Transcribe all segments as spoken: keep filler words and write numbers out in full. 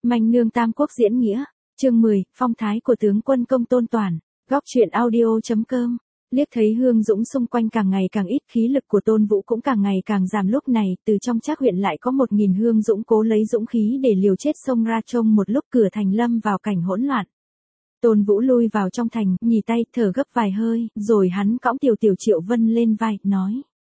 Manh nương Tam Quốc diễn nghĩa, chương mười, phong thái của tướng quân Công Tôn Toản, góc truyện audio.com. Liếc thấy Hương Dũng xung quanh càng ngày càng ít, khí lực của Tôn Vũ cũng càng ngày càng giảm. Lúc này, từ trong Trác huyện lại có một nghìn Hương Dũng cố lấy dũng khí để liều chết xông ra. Trông một lúc cửa thành lâm vào cảnh hỗn loạn. Tôn Vũ lui vào trong thành, nhì tay, thở gấp vài hơi, rồi hắn cõng Tiểu Tiểu Triệu Vân lên vai, nói: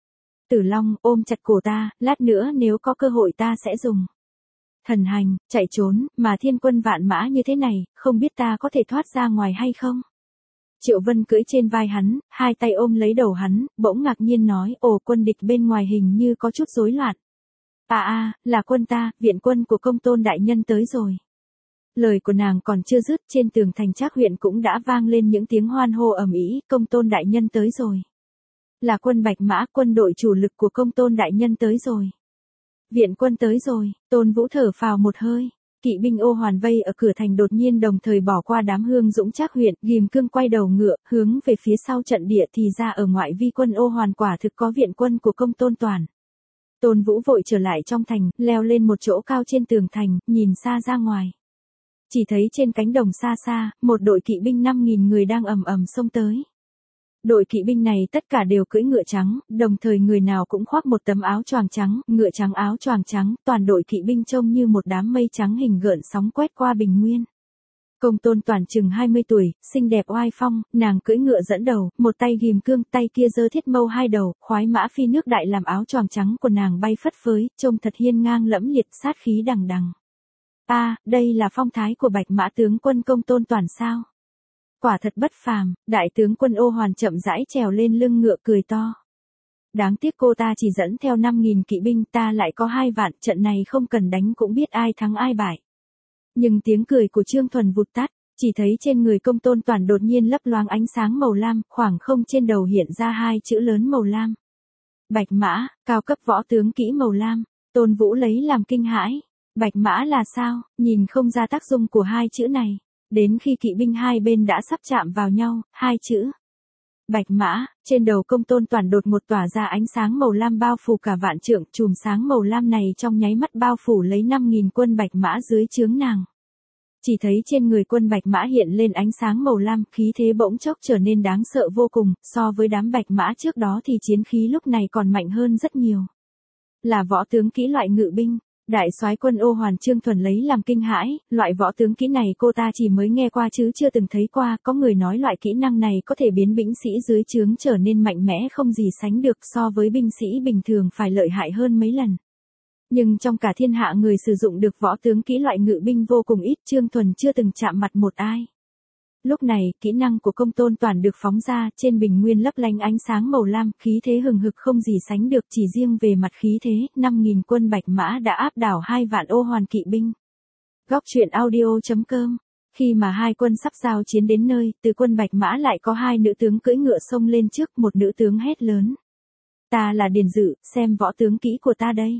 Tử Long, ôm chặt cổ ta, lát nữa nếu có cơ hội ta sẽ dùng thần hành, chạy trốn, mà thiên quân vạn mã như thế này, không biết ta có thể thoát ra ngoài hay không? Triệu Vân cưỡi trên vai hắn, hai tay ôm lấy đầu hắn, bỗng ngạc nhiên nói: Ồ, quân địch bên ngoài hình như có chút rối loạn. À à, là quân ta, viện quân của Công Tôn đại nhân tới rồi. Lời của nàng còn chưa dứt, trên tường thành Trác huyện cũng đã vang lên những tiếng hoan hô ầm ĩ, Công Tôn đại nhân tới rồi. Là quân Bạch Mã, quân đội chủ lực của Công Tôn đại nhân tới rồi. Viện quân tới rồi. Tôn Vũ thở phào một hơi. Kỵ binh ô hoàn vây ở cửa thành đột nhiên đồng thời bỏ qua đám Hương Dũng Trác huyện, ghim cương quay đầu ngựa, hướng về phía sau trận địa. Thì ra ở ngoại vi quân ô hoàn quả thực có viện quân của Công Tôn Toản. Tôn Vũ vội trở lại trong thành, leo lên một chỗ cao trên tường thành, nhìn xa ra ngoài. Chỉ thấy trên cánh đồng xa xa, một đội kỵ binh năm nghìn người đang ầm ầm xông tới. Đội kỵ binh này tất cả đều cưỡi ngựa trắng, đồng thời người nào cũng khoác một tấm áo choàng trắng, ngựa trắng áo choàng trắng, toàn đội kỵ binh trông như một đám mây trắng hình gợn sóng quét qua bình nguyên. Công Tôn Toản chừng hai mươi tuổi, xinh đẹp oai phong, nàng cưỡi ngựa dẫn đầu, một tay ghim cương, tay kia giơ thiết mâu hai đầu, khoái mã phi nước đại làm áo choàng trắng của nàng bay phất phới, trông thật hiên ngang lẫm liệt, sát khí đằng đằng. A, à, đây là phong thái của Bạch Mã tướng quân Công Tôn Toản sao? Quả thật bất phàm. Đại tướng quân ô hoàn chậm rãi trèo lên lưng ngựa cười to. Đáng tiếc cô ta chỉ dẫn theo năm nghìn kỵ binh, ta lại có hai vạn, trận này không cần đánh cũng biết ai thắng ai bại. Nhưng tiếng cười của Trương Thuần vụt tắt, chỉ thấy trên người Công Tôn Toản đột nhiên lấp loáng ánh sáng màu lam, khoảng không trên đầu hiện ra hai chữ lớn màu lam. Bạch Mã, cao cấp võ tướng kỹ màu lam. Tôn Vũ lấy làm kinh hãi. Bạch Mã là sao? Nhìn không ra tác dụng của hai chữ này. Đến khi kỵ binh hai bên đã sắp chạm vào nhau, hai chữ Bạch Mã, trên đầu Công Tôn Toản đột một tỏa ra ánh sáng màu lam bao phủ cả vạn trượng, chùm sáng màu lam này trong nháy mắt bao phủ lấy năm nghìn quân Bạch Mã dưới trướng nàng. Chỉ thấy trên người quân Bạch Mã hiện lên ánh sáng màu lam, khí thế bỗng chốc trở nên đáng sợ vô cùng, so với đám Bạch Mã trước đó thì chiến khí lúc này còn mạnh hơn rất nhiều. Là võ tướng kỹ loại ngự binh. Đại soái quân ô hoàn Trương Thuần lấy làm kinh hãi, loại võ tướng kỹ này cô ta chỉ mới nghe qua chứ chưa từng thấy qua, có người nói loại kỹ năng này có thể biến binh sĩ dưới trướng trở nên mạnh mẽ không gì sánh được, so với binh sĩ bình thường phải lợi hại hơn mấy lần. Nhưng trong cả thiên hạ người sử dụng được võ tướng kỹ loại ngự binh vô cùng ít, Trương Thuần chưa từng chạm mặt một ai. Lúc này, kỹ năng của Công Tôn Toản được phóng ra, trên bình nguyên lấp lánh ánh sáng màu lam, khí thế hừng hực không gì sánh được, chỉ riêng về mặt khí thế, năm nghìn quân Bạch Mã đã áp đảo hai vạn ô hoàn kỵ binh. Góc truyện audio.com. Khi mà hai quân sắp giao chiến đến nơi, từ quân Bạch Mã lại có hai nữ tướng cưỡi ngựa xông lên trước, một nữ tướng hét lớn: Ta là Điền Dự, xem võ tướng kỹ của ta đây.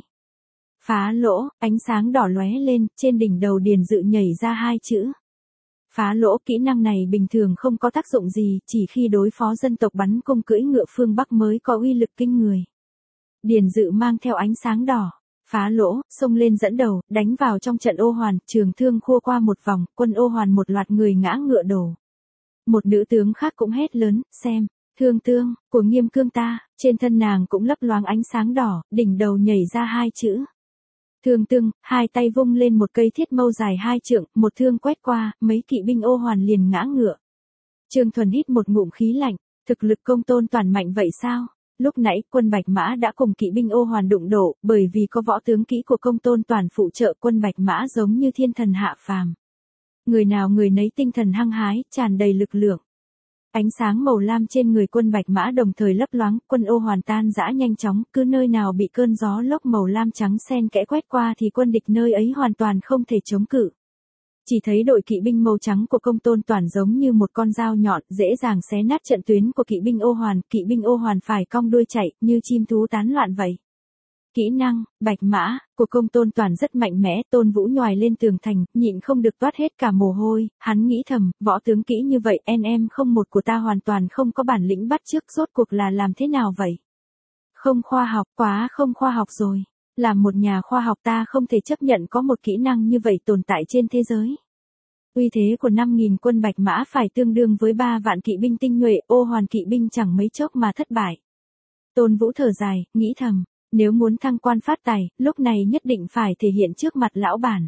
Phá lỗ, ánh sáng đỏ lóe lên, trên đỉnh đầu Điền Dự nhảy ra hai chữ Phá lỗ. Kỹ năng này bình thường không có tác dụng gì, chỉ khi đối phó dân tộc bắn cung cưỡi ngựa phương Bắc mới có uy lực kinh người. Điền Dự mang theo ánh sáng đỏ, phá lỗ, xông lên dẫn đầu, đánh vào trong trận ô hoàn, trường thương khua qua một vòng, quân ô hoàn một loạt người ngã ngựa đổ. Một nữ tướng khác cũng hét lớn: Xem, thương tương, của Nghiêm Cương ta, trên thân nàng cũng lấp loáng ánh sáng đỏ, đỉnh đầu nhảy ra hai chữ Thương tương, hai tay vung lên một cây thiết mâu dài hai trượng, một thương quét qua, mấy kỵ binh ô hoàn liền ngã ngựa. Trương Thuần hít một ngụm khí lạnh, thực lực Công Tôn Toản mạnh vậy sao? Lúc nãy, quân Bạch Mã đã cùng kỵ binh ô hoàn đụng độ, bởi vì có võ tướng kỹ của Công Tôn Toản phụ trợ, quân Bạch Mã giống như thiên thần hạ phàm. Người nào người nấy tinh thần hăng hái, tràn đầy lực lượng. Ánh sáng màu lam trên người quân Bạch Mã đồng thời lấp loáng, quân ô hoàn tan rã nhanh chóng, cứ nơi nào bị cơn gió lốc màu lam trắng xen kẽ quét qua thì quân địch nơi ấy hoàn toàn không thể chống cự. Chỉ thấy đội kỵ binh màu trắng của Công Tôn Toản giống như một con dao nhọn, dễ dàng xé nát trận tuyến của kỵ binh ô hoàn, kỵ binh ô hoàn phải cong đuôi chạy, như chim thú tán loạn vậy. Kỹ năng, Bạch Mã, của Công Tôn Toản rất mạnh mẽ, Tôn Vũ nhòi lên tường thành, nhịn không được toát hết cả mồ hôi, hắn nghĩ thầm, võ tướng kỹ như vậy, en em không một của ta hoàn toàn không có bản lĩnh bắt chước, rốt cuộc là làm thế nào vậy? Không khoa học, quá không khoa học rồi. Làm một nhà khoa học ta không thể chấp nhận có một kỹ năng như vậy tồn tại trên thế giới. Uy thế của năm nghìn quân bạch mã phải tương đương với ba vạn kỵ binh tinh nhuệ, ô hoàn kỵ binh chẳng mấy chốc mà thất bại. Tôn Vũ thở dài, nghĩ thầm, nếu muốn thăng quan phát tài, lúc này nhất định phải thể hiện trước mặt lão bản.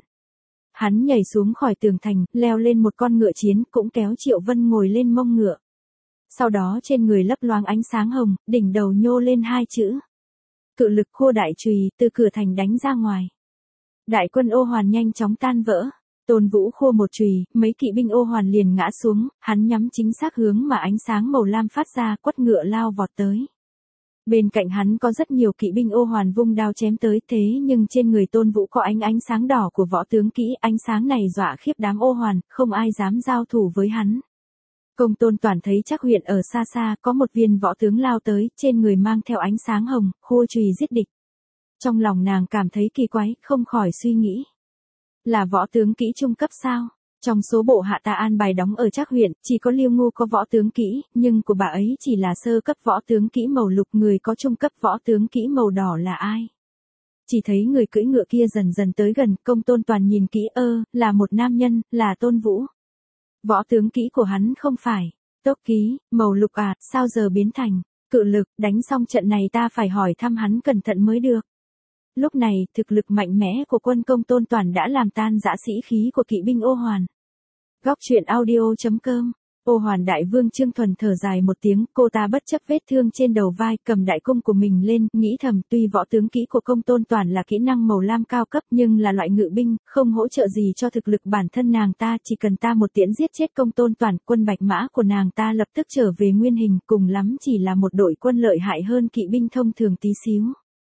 Hắn nhảy xuống khỏi tường thành, leo lên một con ngựa chiến, cũng kéo Triệu Vân ngồi lên mông ngựa. Sau đó trên người lấp loáng ánh sáng hồng, đỉnh đầu nhô lên hai chữ. Cự lực khô đại chùy, từ cửa thành đánh ra ngoài. Đại quân ô hoàn nhanh chóng tan vỡ. Tôn Vũ khô một chùy, mấy kỵ binh ô hoàn liền ngã xuống, hắn nhắm chính xác hướng mà ánh sáng màu lam phát ra, quất ngựa lao vọt tới. Bên cạnh hắn có rất nhiều kỵ binh ô hoàn vung đao chém tới, thế nhưng trên người Tôn Vũ có ánh ánh sáng đỏ của võ tướng kỹ, ánh sáng này dọa khiếp đám ô hoàn, không ai dám giao thủ với hắn. Công Tôn Toản thấy Trác Huyện ở xa xa, có một viên võ tướng lao tới, trên người mang theo ánh sáng hồng, khô chùy giết địch. Trong lòng nàng cảm thấy kỳ quái, không khỏi suy nghĩ. Là võ tướng kỹ trung cấp sao? Trong số bộ hạ ta an bài đóng ở Trác Huyện, chỉ có Liêu Ngu có võ tướng kỹ, nhưng của bà ấy chỉ là sơ cấp võ tướng kỹ màu lục, người có trung cấp võ tướng kỹ màu đỏ là ai? Chỉ thấy người cưỡi ngựa kia dần dần tới gần, Công Tôn Toàn nhìn kỹ, ơ, là một nam nhân, là Tôn Vũ. Võ tướng kỹ của hắn không phải tốc ký, màu lục à, sao giờ biến thành cự lực, đánh xong trận này ta phải hỏi thăm hắn cẩn thận mới được. Lúc này, thực lực mạnh mẽ của quân Công Tôn Toàn đã làm tan dã sĩ khí của kỵ binh ô hoàn. Góc truyện audio chấm com. Ô hoàn đại vương Trương Thuần thở dài một tiếng, cô ta bất chấp vết thương trên đầu vai, cầm đại cung của mình lên, nghĩ thầm, tuy võ tướng kỹ của Công Tôn Toàn là kỹ năng màu lam cao cấp nhưng là loại ngự binh, không hỗ trợ gì cho thực lực bản thân nàng ta, chỉ cần ta một tiễn giết chết Công Tôn Toàn, quân bạch mã của nàng ta lập tức trở về nguyên hình, cùng lắm chỉ là một đội quân lợi hại hơn kỵ binh thông thường tí xíu.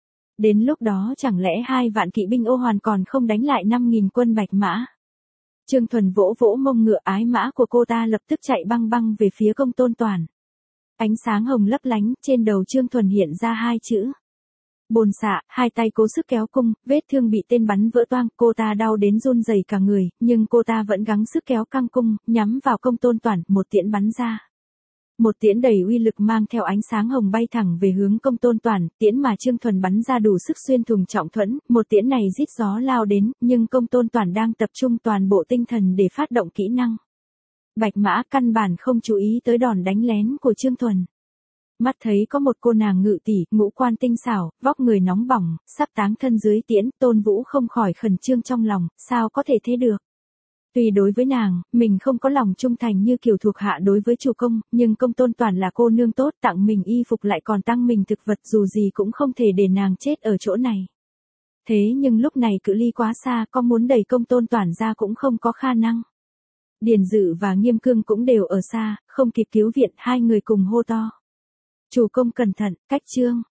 Đến lúc đó chẳng lẽ hai vạn kỵ binh ô hoàn còn không đánh lại năm nghìn quân bạch mã. Trương Thuần vỗ vỗ mông ngựa, ái mã của cô ta lập tức chạy băng băng về phía Công Tôn Toàn. Ánh sáng hồng lấp lánh, trên đầu Trương Thuần hiện ra hai chữ. Bồn xạ, hai tay cố sức kéo cung, vết thương bị tên bắn vỡ toang, cô ta đau đến run rẩy cả người, nhưng cô ta vẫn gắng sức kéo căng cung, nhắm vào Công Tôn Toàn, một tiễn bắn ra. Một tiễn đầy uy lực mang theo ánh sáng hồng bay thẳng về hướng Công Tôn Toàn, tiễn mà Trương Thuần bắn ra đủ sức xuyên thủng trọng thuẫn, một tiễn này rít gió lao đến, nhưng Công Tôn Toàn đang tập trung toàn bộ tinh thần để phát động kỹ năng. Bạch mã căn bản không chú ý tới đòn đánh lén của Trương Thuần. Mắt thấy có một cô nàng ngự tỷ, ngũ quan tinh xảo, vóc người nóng bỏng, sắp táng thân dưới tiễn, Tôn Vũ không khỏi khẩn trương trong lòng, sao có thể thế được. Tuy đối với nàng, mình không có lòng trung thành như kiểu thuộc hạ đối với chủ công, nhưng Công Tôn Toàn là cô nương tốt, tặng mình y phục lại còn tăng mình thực vật, dù gì cũng không thể để nàng chết ở chỗ này. Thế nhưng lúc này cự ly quá xa, có muốn đẩy Công Tôn Toàn ra cũng không có khả năng. Điền Dự và Nghiêm Cương cũng đều ở xa, không kịp cứu viện, hai người cùng hô to. Chủ công cẩn thận, cách Trương